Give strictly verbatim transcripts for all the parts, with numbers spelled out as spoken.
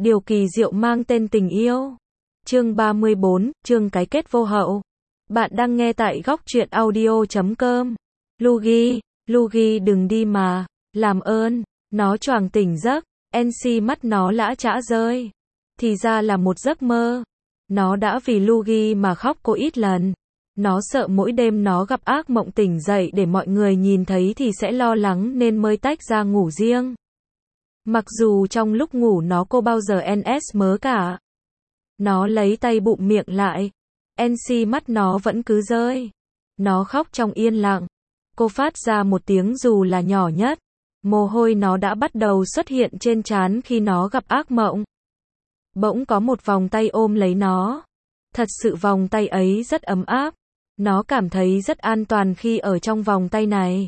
Điều kỳ diệu mang tên tình yêu. Chương ba mươi bốn, chương cái kết vô hậu. Bạn đang nghe tại góc truyện audio chấm com. Luigi, Luigi đừng đi mà, làm ơn. Nó choàng tỉnh giấc, en xê mắt nó lã chã rơi. Thì ra là một giấc mơ. Nó đã vì Luigi mà khóc cô ít lần. Nó sợ mỗi đêm nó gặp ác mộng tỉnh dậy để mọi người nhìn thấy thì sẽ lo lắng nên mới tách ra ngủ riêng. Mặc dù trong lúc ngủ nó cô bao giờ en ét mớ cả. Nó lấy tay bụm miệng lại. en xê mắt nó vẫn cứ rơi. Nó khóc trong yên lặng. Cô phát ra một tiếng dù là nhỏ nhất. Mồ hôi nó đã bắt đầu xuất hiện trên trán khi nó gặp ác mộng. Bỗng có một vòng tay ôm lấy nó. Thật sự vòng tay ấy rất ấm áp. Nó cảm thấy rất an toàn khi ở trong vòng tay này.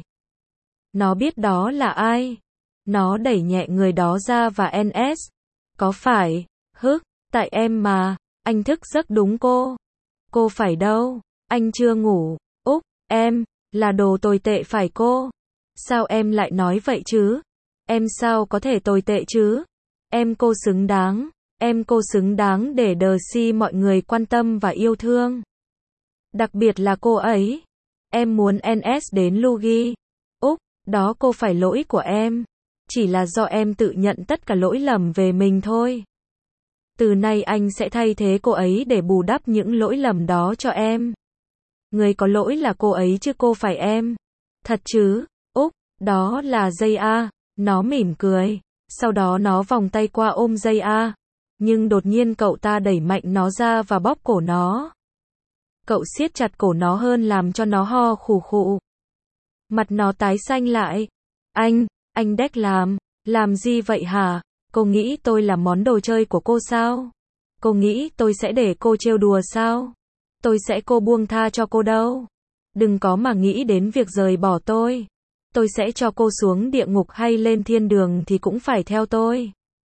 Nó biết đó là ai. Nó đẩy nhẹ người đó ra và en ét. Có phải, hức, tại em mà, anh thức giấc đúng cô. Cô phải đâu, anh chưa ngủ, Úc, em, là đồ tồi tệ phải cô. Sao em lại nói vậy chứ? Em sao có thể tồi tệ chứ? Em cô xứng đáng, em cô xứng đáng để đờ si mọi người quan tâm và yêu thương. Đặc biệt là cô ấy. Em muốn en ét đến Luigi. Úc, đó cô phải lỗi của em. Chỉ là do em tự nhận tất cả lỗi lầm về mình thôi. Từ nay anh sẽ thay thế cô ấy để bù đắp những lỗi lầm đó cho em. Người có lỗi là cô ấy chứ cô phải em. Thật chứ, Úc, đó là Dây A. Nó mỉm cười. Sau đó nó vòng tay qua ôm Dây A. Nhưng đột nhiên cậu ta đẩy mạnh nó ra và bóp cổ nó. Cậu siết chặt cổ nó hơn làm cho nó ho khù khụ. Mặt nó tái xanh lại. Anh, anh Đếch làm, làm gì vậy hả? Cô nghĩ tôi là món đồ chơi của cô sao? Cô nghĩ tôi sẽ để cô trêu đùa sao? Tôi sẽ cô buông tha cho cô đâu. Đừng có mà nghĩ đến việc rời bỏ tôi. Tôi sẽ cho cô xuống địa ngục hay lên thiên đường thì cũng phải theo tôi.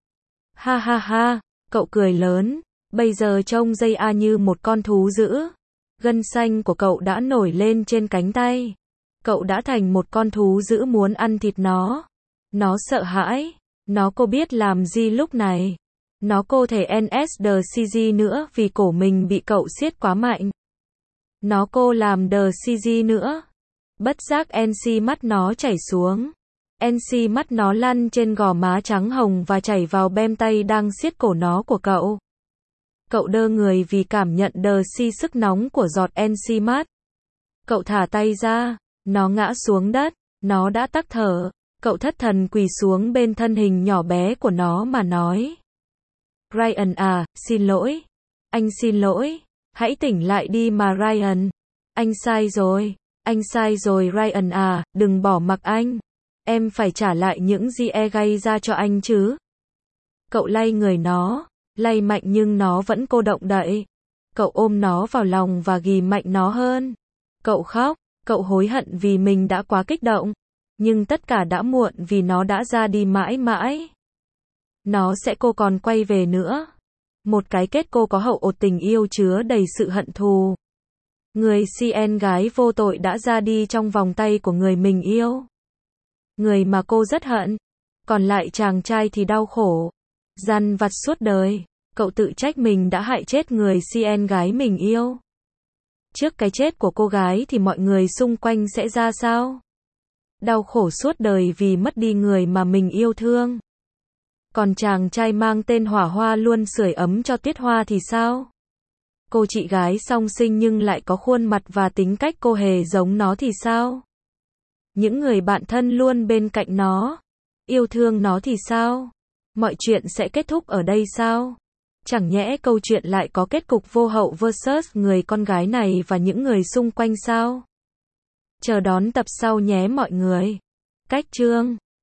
Ha ha ha, cậu cười lớn. Bây giờ trông Dây A như một con thú dữ. Gân xanh của cậu đã nổi lên trên cánh tay. Cậu đã thành một con thú dữ muốn ăn thịt nó. Nó sợ hãi. Nó cô biết làm gì lúc này. Nó cô thể en ét đờ xê giê nữa vì cổ mình bị cậu siết quá mạnh. Nó cô làm đờ xê giê nữa. Bất giác en xê mắt nó chảy xuống. en xê mắt nó lăn trên gò má trắng hồng và chảy vào bem tay đang siết cổ nó của cậu. Cậu đơ người vì cảm nhận đờ xi sức nóng của giọt en xê mắt. Cậu thả tay ra. Nó ngã xuống đất. Nó đã tắc thở. Cậu thất thần quỳ xuống bên thân hình nhỏ bé của nó mà nói. Ryan à, xin lỗi. Anh xin lỗi. Hãy tỉnh lại đi mà Ryan. Anh sai rồi. Anh sai rồi Ryan à, đừng bỏ mặc anh. Em phải trả lại những gì e gây ra cho anh chứ. Cậu lay người nó. Lay mạnh nhưng nó vẫn cô động đậy. Cậu ôm nó vào lòng và ghì mạnh nó hơn. Cậu khóc. Cậu hối hận vì mình đã quá kích động. Nhưng tất cả đã muộn vì nó đã ra đi mãi mãi. Nó sẽ cô còn quay về nữa. Một cái kết cô có hậu ột tình yêu chứa đầy sự hận thù. Người xê en gái vô tội đã ra đi trong vòng tay của người mình yêu. Người mà cô rất hận. Còn lại chàng trai thì đau khổ. Dằn vặt suốt đời. Cậu tự trách mình đã hại chết người xê en gái mình yêu. Trước cái chết của cô gái thì mọi người xung quanh sẽ ra sao? Đau khổ suốt đời vì mất đi người mà mình yêu thương. Còn chàng trai mang tên Hỏa Hoa luôn sưởi ấm cho Tuyết Hoa thì sao? Cô chị gái song sinh nhưng lại có khuôn mặt và tính cách cô hề giống nó thì sao? Những người bạn thân luôn bên cạnh nó, yêu thương nó thì sao? Mọi chuyện sẽ kết thúc ở đây sao? Chẳng nhẽ câu chuyện lại có kết cục vô hậu versus người con gái này và những người xung quanh sao? Chờ đón tập sau nhé mọi người. Cách chương